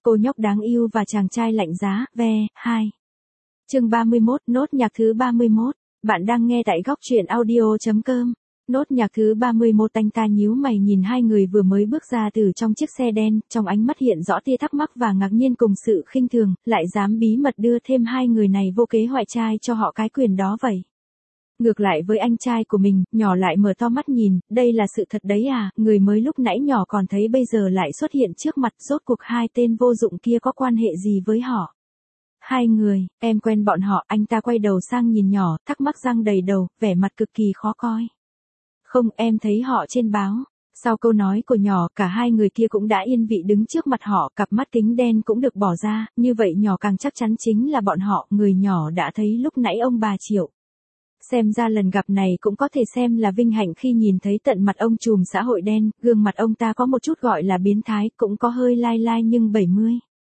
cô nhóc đáng yêu và chàng trai lạnh giá, ve, 2. Chương 31, nốt nhạc thứ 31. Bạn đang nghe tại góc truyện audio.com. Nốt nhạc thứ 31. Anh ta nhíu mày nhìn hai người vừa mới bước ra từ trong chiếc xe đen, trong ánh mắt hiện rõ tia thắc mắc và ngạc nhiên cùng sự khinh thường, lại dám bí mật đưa thêm hai người này vô kế hoại trai cho họ cái quyền đó vậy. Ngược lại với anh trai của mình, nhỏ lại mở to mắt nhìn, đây là sự thật đấy à, người mới lúc nãy nhỏ còn thấy bây giờ lại xuất hiện trước mặt, rốt cuộc hai tên vô dụng kia có quan hệ gì với họ. Hai người, em quen bọn họ. Anh ta quay đầu sang nhìn nhỏ, thắc mắc răng đầy đầu, vẻ mặt cực kỳ khó coi. Không, em thấy họ trên báo. Sau câu nói của nhỏ, cả hai người kia cũng đã yên vị đứng trước mặt họ, cặp mắt kính đen cũng được bỏ ra, như vậy nhỏ càng chắc chắn chính là bọn họ. Người nhỏ đã thấy lúc nãy ông bà Triệu. Xem ra lần gặp này cũng có thể xem là vinh hạnh khi nhìn thấy tận mặt ông trùm xã hội đen, gương mặt ông ta có một chút gọi là biến thái, cũng có hơi lai lai nhưng 70.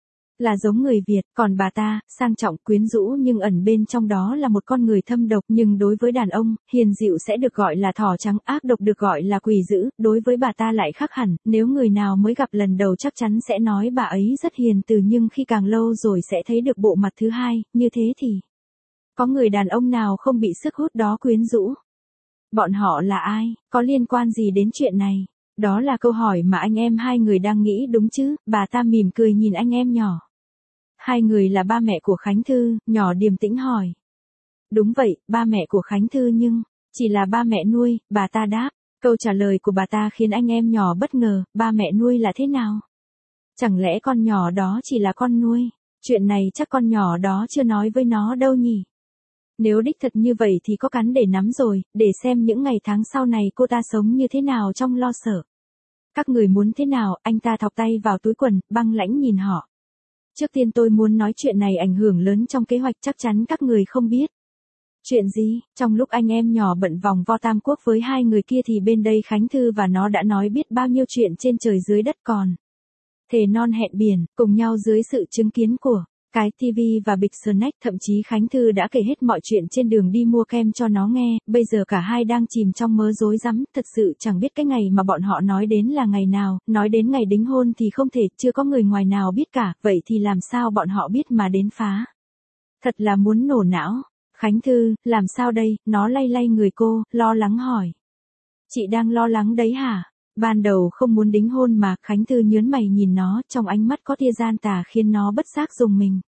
Là giống người Việt, còn bà ta, sang trọng quyến rũ nhưng ẩn bên trong đó là một con người thâm độc, nhưng đối với đàn ông, hiền dịu sẽ được gọi là thỏ trắng, ác độc được gọi là quỷ dữ, đối với bà ta lại khác hẳn, nếu người nào mới gặp lần đầu chắc chắn sẽ nói bà ấy rất hiền từ, nhưng khi càng lâu rồi sẽ thấy được bộ mặt thứ hai, như thế thì có người đàn ông nào không bị sức hút đó quyến rũ. Bọn họ là ai, có liên quan gì đến chuyện này? Đó là câu hỏi mà anh em hai người đang nghĩ đúng chứ, bà ta mỉm cười nhìn anh em nhỏ. Hai người là ba mẹ của Khánh Thư, nhỏ điềm tĩnh hỏi. Đúng vậy, ba mẹ của Khánh Thư nhưng, chỉ là ba mẹ nuôi, bà ta đáp. Câu trả lời của bà ta khiến anh em nhỏ bất ngờ, ba mẹ nuôi là thế nào? Chẳng lẽ con nhỏ đó chỉ là con nuôi? Chuyện này chắc con nhỏ đó chưa nói với nó đâu nhỉ? Nếu đích thật như vậy thì có cắn để nắm rồi, để xem những ngày tháng sau này cô ta sống như thế nào trong lo sợ. Các người muốn thế nào? Anh ta thọc tay vào túi quần, băng lãnh nhìn họ. Trước tiên tôi muốn nói chuyện này ảnh hưởng lớn trong kế hoạch, chắc chắn các người không biết. Chuyện gì? Trong lúc anh em nhỏ bận vòng vo Tam Quốc với hai người kia thì bên đây Khánh Thư và nó đã nói biết bao nhiêu chuyện trên trời dưới đất, còn thề non hẹn biển, cùng nhau dưới sự chứng kiến của cái TV và bịch snack, thậm chí Khánh Thư đã kể hết mọi chuyện trên đường đi mua kem cho nó nghe, bây giờ cả hai đang chìm trong mớ rối rắm, thật sự chẳng biết cái ngày mà bọn họ nói đến là ngày nào, nói đến ngày đính hôn thì không thể, chưa có người ngoài nào biết cả, vậy thì làm sao bọn họ biết mà đến phá. Thật là muốn nổ não. Khánh Thư, làm sao đây? Nó lay lay người cô, lo lắng hỏi. Chị đang lo lắng đấy hả? Ban đầu không muốn đính hôn mà, Khánh Thư nhớn mày nhìn nó, trong ánh mắt có tia gian tà khiến nó bất giác rùng mình.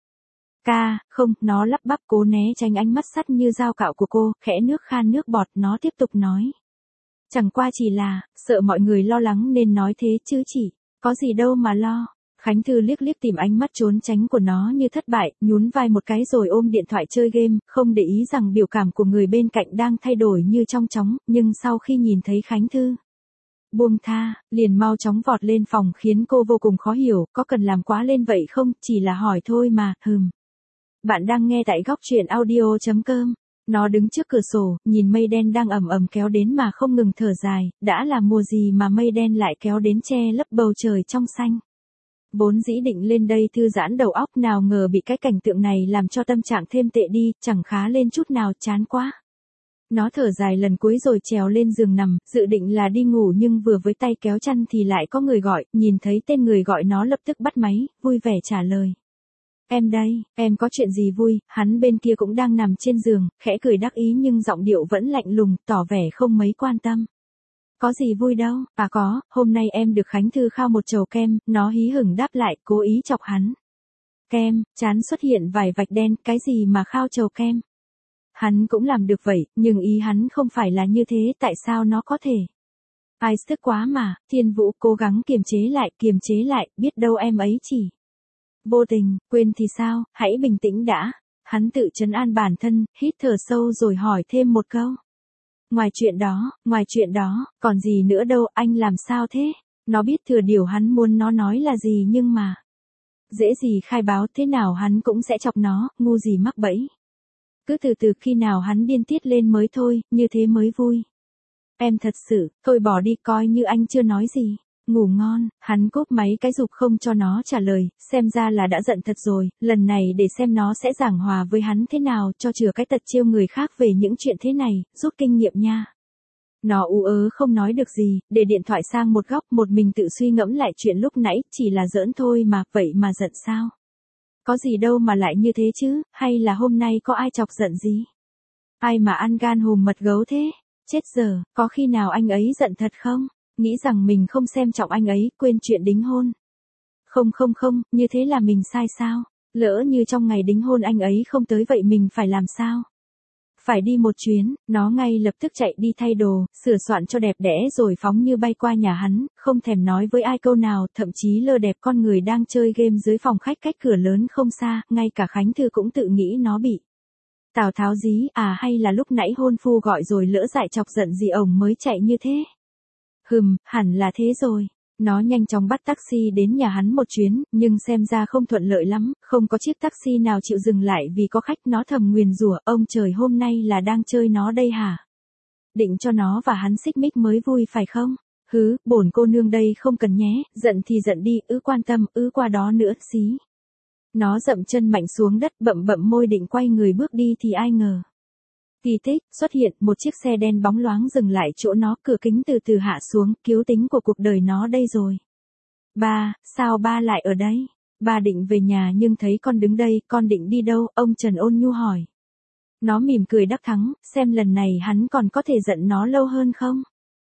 Không, nó lắp bắp cố né tránh ánh mắt sắt như dao cạo của cô, khẽ nước khan nước bọt, nó tiếp tục nói. Chẳng qua chỉ là, sợ mọi người lo lắng nên nói thế chứ chỉ, có gì đâu mà lo. Khánh Thư liếc liếc tìm ánh mắt trốn tránh của nó như thất bại, nhún vai một cái rồi ôm điện thoại chơi game, không để ý rằng biểu cảm của người bên cạnh đang thay đổi như trong chóng, nhưng sau khi nhìn thấy Khánh Thư buông tha, liền mau chóng vọt lên phòng khiến cô vô cùng khó hiểu, có cần làm quá lên vậy không, chỉ là hỏi thôi mà, Bạn đang nghe tại góc truyện audio.com. Nó đứng trước cửa sổ, nhìn mây đen đang ầm ầm kéo đến mà không ngừng thở dài, đã là mùa gì mà mây đen lại kéo đến che lấp bầu trời trong xanh. Vốn dĩ định lên đây thư giãn đầu óc, nào ngờ bị cái cảnh tượng này làm cho tâm trạng thêm tệ đi, chẳng khá lên chút nào, chán quá. Nó thở dài lần cuối rồi trèo lên giường nằm, dự định là đi ngủ nhưng vừa với tay kéo chăn thì lại có người gọi, nhìn thấy tên người gọi nó lập tức bắt máy, vui vẻ trả lời. Em đây, em có chuyện gì vui? Hắn bên kia cũng đang nằm trên giường, khẽ cười đắc ý nhưng giọng điệu vẫn lạnh lùng, tỏ vẻ không mấy quan tâm. Có gì vui đâu, có, hôm nay em được Khánh Thư khao một chầu kem, nó hí hửng đáp lại, cố ý chọc hắn. Kem, chán xuất hiện vài vạch đen, cái gì mà khao chầu kem? Hắn cũng làm được vậy, nhưng ý hắn không phải là như thế, tại sao nó có thể? Ai tức quá mà, Thiên Vũ cố gắng kiềm chế lại, biết đâu em ấy chỉ vô tình, quên thì sao, hãy bình tĩnh đã. Hắn tự trấn an bản thân, hít thở sâu rồi hỏi thêm một câu. Ngoài chuyện đó, còn gì nữa đâu, anh làm sao thế? Nó biết thừa điều hắn muốn nó nói là gì nhưng mà dễ gì khai báo, thế nào hắn cũng sẽ chọc nó, ngu gì mắc bẫy. Cứ từ từ khi nào hắn điên tiết lên mới thôi, như thế mới vui. Em thật sự, thôi bỏ đi, coi như anh chưa nói gì. Ngủ ngon, hắn cúp máy cái giục không cho nó trả lời, xem ra là đã giận thật rồi, lần này để xem nó sẽ giảng hòa với hắn thế nào, cho chừa cái tật trêu người khác về những chuyện thế này, rút kinh nghiệm nha. Nó ú ớ không nói được gì, để điện thoại sang một góc một mình tự suy ngẫm lại chuyện lúc nãy, chỉ là giỡn thôi mà, vậy mà giận sao? Có gì đâu mà lại như thế chứ, hay là hôm nay có ai chọc giận gì? Ai mà ăn gan hùm mật gấu thế? Chết giờ, có khi nào anh ấy giận thật không? Nghĩ rằng mình không xem trọng anh ấy, quên chuyện đính hôn. Không, như thế là mình sai sao? Lỡ như trong ngày đính hôn anh ấy không tới vậy mình phải làm sao? Phải đi một chuyến, nó ngay lập tức chạy đi thay đồ, sửa soạn cho đẹp đẽ rồi phóng như bay qua nhà hắn, không thèm nói với ai câu nào, thậm chí lơ đẹp con người đang chơi game dưới phòng khách cách cửa lớn không xa, ngay cả Khánh Thư cũng tự nghĩ nó bị Tào Tháo dí, hay là lúc nãy hôn phu gọi rồi lỡ dại chọc giận gì ổng mới chạy như thế. Hẳn là thế rồi. Nó nhanh chóng bắt taxi đến nhà hắn một chuyến, nhưng xem ra không thuận lợi lắm, không có chiếc taxi nào chịu dừng lại vì có khách. Nó thầm nguyền rủa, ông trời hôm nay là đang chơi nó đây hả? Định cho nó và hắn xích mích mới vui phải không? Bổn cô nương đây không cần nhé, giận thì giận đi, quan tâm, qua đó nữa, xí. Nó dậm chân mạnh xuống đất, bậm môi định quay người bước đi thì ai ngờ. Kỳ tích, xuất hiện, một chiếc xe đen bóng loáng dừng lại chỗ nó, cửa kính từ từ hạ xuống, cứu tính của cuộc đời nó đây rồi. Ba, sao ba lại ở đây? Ba định về nhà nhưng thấy con đứng đây, con định đi đâu? Ông Trần ôn nhu hỏi. Nó mỉm cười đắc thắng, xem lần này hắn còn có thể giận nó lâu hơn không?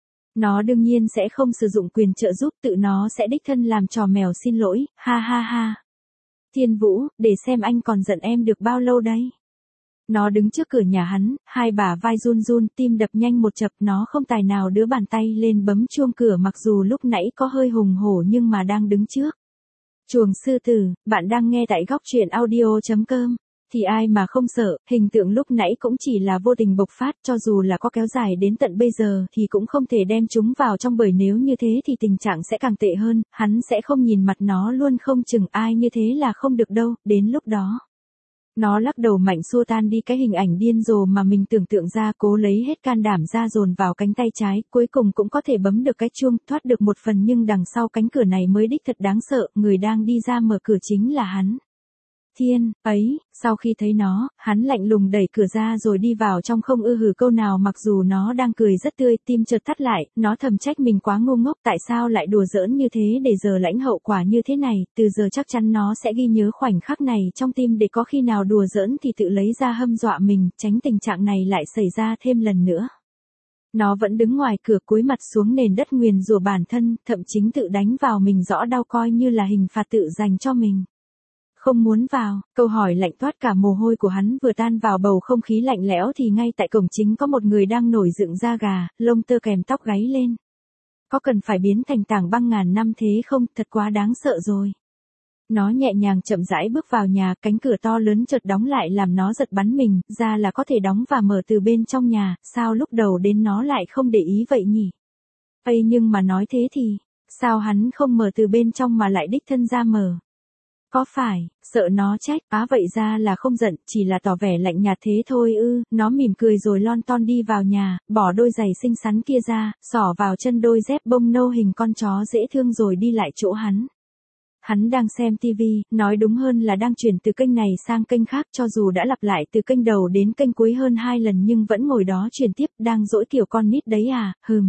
Nó đương nhiên sẽ không sử dụng quyền trợ giúp, tự nó sẽ đích thân làm trò mèo xin lỗi, ha. Thiên Vũ, để xem anh còn giận em được bao lâu đây? Nó đứng trước cửa nhà hắn, hai bả vai run, tim đập nhanh một chập, nó không tài nào đưa bàn tay lên bấm chuông cửa mặc dù lúc nãy có hơi hùng hổ nhưng mà đang đứng trước. Chuồng sư tử, bạn đang nghe tại góc truyện audio.com. Thì ai mà không sợ, hình tượng lúc nãy cũng chỉ là vô tình bộc phát, cho dù là có kéo dài đến tận bây giờ thì cũng không thể đem chúng vào trong, bởi nếu như thế thì tình trạng sẽ càng tệ hơn, hắn sẽ không nhìn mặt nó luôn, không chừng ai như thế là không được đâu, đến lúc đó. Nó lắc đầu mạnh xua tan đi cái hình ảnh điên rồ mà mình tưởng tượng ra, cố lấy hết can đảm ra dồn vào cánh tay trái, cuối cùng cũng có thể bấm được cái chuông, thoát được một phần, nhưng đằng sau cánh cửa này mới đích thật đáng sợ, người đang đi ra mở cửa chính là hắn. Thiên, ấy, sau khi thấy nó, hắn lạnh lùng đẩy cửa ra rồi đi vào trong, không hử câu nào mặc dù nó đang cười rất tươi, tim chợt thắt lại, nó thầm trách mình quá ngu ngốc, tại sao lại đùa giỡn như thế để giờ lãnh hậu quả như thế này, từ giờ chắc chắn nó sẽ ghi nhớ khoảnh khắc này trong tim để có khi nào đùa giỡn thì tự lấy ra hâm dọa mình, tránh tình trạng này lại xảy ra thêm lần nữa. Nó vẫn đứng ngoài cửa cúi mặt xuống nền đất nguyền rủa bản thân, thậm chính tự đánh vào mình rõ đau, coi như là hình phạt tự dành cho mình. Không muốn vào, câu hỏi lạnh toát cả mồ hôi của hắn vừa tan vào bầu không khí lạnh lẽo thì ngay tại cổng chính có một người đang nổi dựng da gà, lông tơ kèm tóc gáy lên. Có cần phải biến thành tảng băng ngàn năm thế không, thật quá đáng sợ rồi. Nó nhẹ nhàng chậm rãi bước vào nhà, cánh cửa to lớn chợt đóng lại làm nó giật bắn mình, ra là có thể đóng và mở từ bên trong nhà, sao lúc đầu đến nó lại không để ý vậy nhỉ? Nhưng mà nói thế thì, sao hắn không mở từ bên trong mà lại đích thân ra mở? Có phải, sợ nó trách, vậy ra là không giận, chỉ là tỏ vẻ lạnh nhạt thế thôi ư? Nó mỉm cười rồi lon ton đi vào nhà, bỏ đôi giày xinh xắn kia ra, xỏ vào chân đôi dép bông nâu hình con chó dễ thương rồi đi lại chỗ hắn. Hắn đang xem tivi, nói đúng hơn là đang chuyển từ kênh này sang kênh khác, cho dù đã lặp lại từ kênh đầu đến kênh cuối hơn 2 lần nhưng vẫn ngồi đó chuyển tiếp, đang dỗi kiểu con nít đấy à,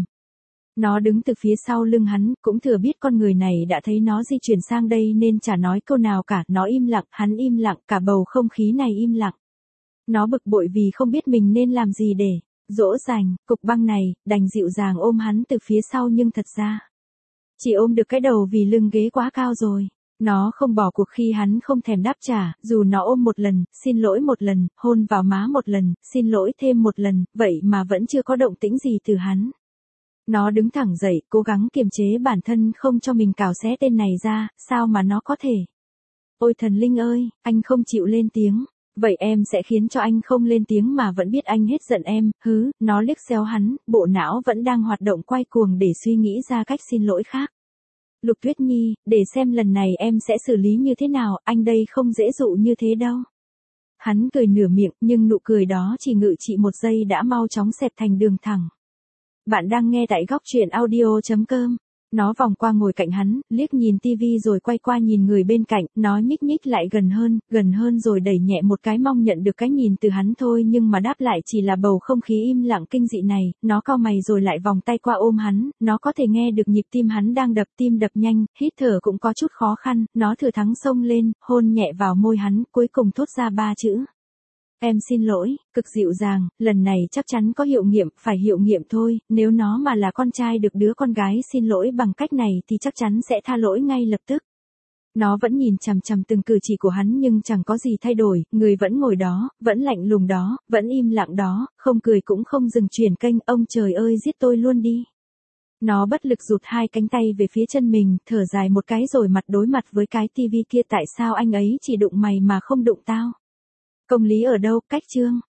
Nó đứng từ phía sau lưng hắn, cũng thừa biết con người này đã thấy nó di chuyển sang đây nên chả nói câu nào cả, nó im lặng, hắn im lặng, cả bầu không khí này im lặng. Nó bực bội vì không biết mình nên làm gì để dỗ dành, cục băng này, đành dịu dàng ôm hắn từ phía sau nhưng thật ra chỉ ôm được cái đầu vì lưng ghế quá cao rồi. Nó không bỏ cuộc khi hắn không thèm đáp trả, dù nó ôm một lần, xin lỗi một lần, hôn vào má một lần, xin lỗi thêm một lần, vậy mà vẫn chưa có động tĩnh gì từ hắn. Nó đứng thẳng dậy, cố gắng kiềm chế bản thân không cho mình cào xé tên này ra, sao mà nó có thể. Ôi thần linh ơi, anh không chịu lên tiếng. Vậy em sẽ khiến cho anh không lên tiếng mà vẫn biết anh hết giận em, nó liếc xéo hắn, bộ não vẫn đang hoạt động quay cuồng để suy nghĩ ra cách xin lỗi khác. Lục Tuyết Nhi, để xem lần này em sẽ xử lý như thế nào, anh đây không dễ dụ như thế đâu. Hắn cười nửa miệng, nhưng nụ cười đó chỉ ngự trị một giây đã mau chóng xẹp thành đường thẳng. Bạn đang nghe tại góc truyện audio.com. Nó vòng qua ngồi cạnh hắn, liếc nhìn tivi rồi quay qua nhìn người bên cạnh, nó nhích nhích lại gần hơn rồi đẩy nhẹ một cái mong nhận được cái nhìn từ hắn thôi nhưng mà đáp lại chỉ là bầu không khí im lặng kinh dị này, nó cau mày rồi lại vòng tay qua ôm hắn, nó có thể nghe được nhịp tim hắn đang đập, tim đập nhanh, hít thở cũng có chút khó khăn, nó thừa thắng xông lên, hôn nhẹ vào môi hắn, cuối cùng thốt ra 3 chữ. Em xin lỗi, cực dịu dàng, lần này chắc chắn có hiệu nghiệm, phải hiệu nghiệm thôi, nếu nó mà là con trai được đứa con gái xin lỗi bằng cách này thì chắc chắn sẽ tha lỗi ngay lập tức. Nó vẫn nhìn chằm chằm từng cử chỉ của hắn nhưng chẳng có gì thay đổi, người vẫn ngồi đó, vẫn lạnh lùng đó, vẫn im lặng đó, không cười cũng không dừng chuyển kênh, ông trời ơi giết tôi luôn đi. Nó bất lực rụt 2 cánh tay về phía chân mình, thở dài một cái rồi mặt đối mặt với cái tivi kia, tại sao anh ấy chỉ đụng mày mà không đụng tao? Công lý ở đâu, cách chương.